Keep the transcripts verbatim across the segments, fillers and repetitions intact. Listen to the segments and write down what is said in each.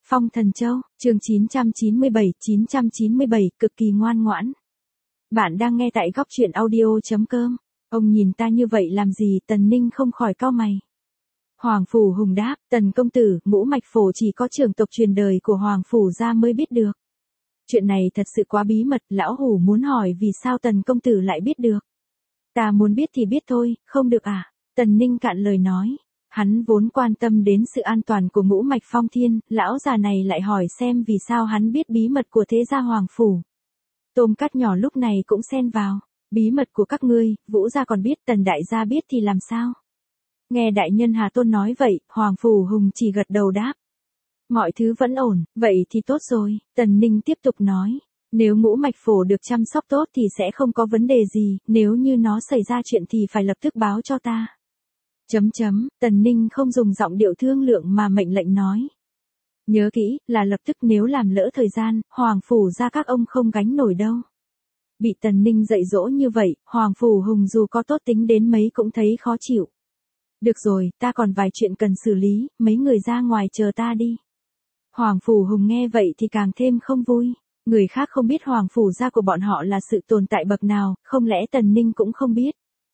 Phong Thần Châu, chương chín trăm chín mươi bảy, chín trăm chín mươi bảy, cực kỳ ngoan ngoãn. Bạn đang nghe tại góc truyện audio.com. Ông nhìn ta như vậy làm gì? Tần Ninh không khỏi cau mày. Hoàng Phủ Hùng đáp, Tần công tử, ngũ mạch phổ chỉ có trưởng tộc truyền đời của Hoàng Phủ gia mới biết được. Chuyện này thật sự quá bí mật, lão hủ muốn hỏi vì sao Tần công tử lại biết được. Ta muốn biết thì biết thôi, không được à? Tần Ninh cạn lời nói. Hắn vốn quan tâm đến sự an toàn của ngũ mạch phong thiên, lão già này lại hỏi xem vì sao hắn biết bí mật của thế gia Hoàng Phủ. Tôm Cát Nhỏ lúc này cũng xen vào, bí mật của các ngươi, Vũ gia còn biết, Tần đại gia biết thì làm sao? Nghe đại nhân Hà Tôn nói vậy, Hoàng Phủ Hùng chỉ gật đầu đáp. Mọi thứ vẫn ổn, vậy thì tốt rồi, Tần Ninh tiếp tục nói. Nếu ngũ mạch phổ được chăm sóc tốt thì sẽ không có vấn đề gì, nếu như nó xảy ra chuyện thì phải lập tức báo cho ta. Chấm chấm, Tần Ninh không dùng giọng điệu thương lượng mà mệnh lệnh nói. Nhớ kỹ, là lập tức, nếu làm lỡ thời gian, Hoàng Phủ gia các ông không gánh nổi đâu. Bị Tần Ninh dạy dỗ như vậy, Hoàng Phủ Hùng dù có tốt tính đến mấy cũng thấy khó chịu. Được rồi, ta còn vài chuyện cần xử lý, mấy người ra ngoài chờ ta đi. Hoàng Phủ Hùng nghe vậy thì càng thêm không vui. Người khác không biết Hoàng Phủ gia của bọn họ là sự tồn tại bậc nào, không lẽ Tần Ninh cũng không biết.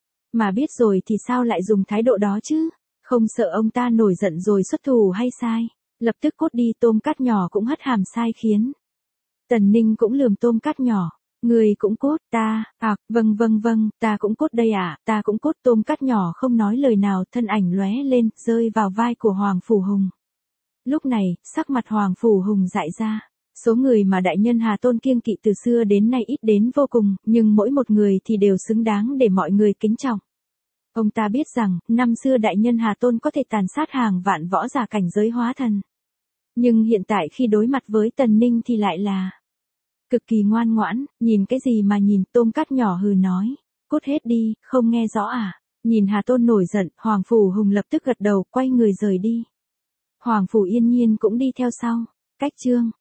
Mà biết rồi thì sao lại dùng thái độ đó chứ? Không sợ ông ta nổi giận rồi xuất thủ hay sai? Lập tức cút đi. Tôm Cát Nhỏ cũng hất hàm sai khiến. Tần Ninh cũng lườm Tôm Cát Nhỏ. Người cũng cút, ta, à, vâng vâng vâng, ta cũng cút đây à, ta cũng cút. Tôm Cát Nhỏ không nói lời nào, thân ảnh lóe lên, rơi vào vai của Hoàng Phủ Hùng. Lúc này, sắc mặt Hoàng Phủ Hùng dại ra. Số người mà đại nhân Hà Tôn kiêng kỵ từ xưa đến nay ít đến vô cùng, nhưng mỗi một người thì đều xứng đáng để mọi người kính trọng. Ông ta biết rằng, năm xưa đại nhân Hà Tôn có thể tàn sát hàng vạn võ giả cảnh giới hóa thần. Nhưng hiện tại khi đối mặt với Tần Ninh thì lại là cực kỳ ngoan ngoãn, nhìn cái gì mà nhìn? Tôm Cát Nhỏ hừ nói. Cút hết đi, không nghe rõ à? Nhìn Hà Tôn nổi giận, Hoàng Phủ Hùng lập tức gật đầu, quay người rời đi. Hoàng Phủ Yên Nhiên cũng đi theo sau. Cách chương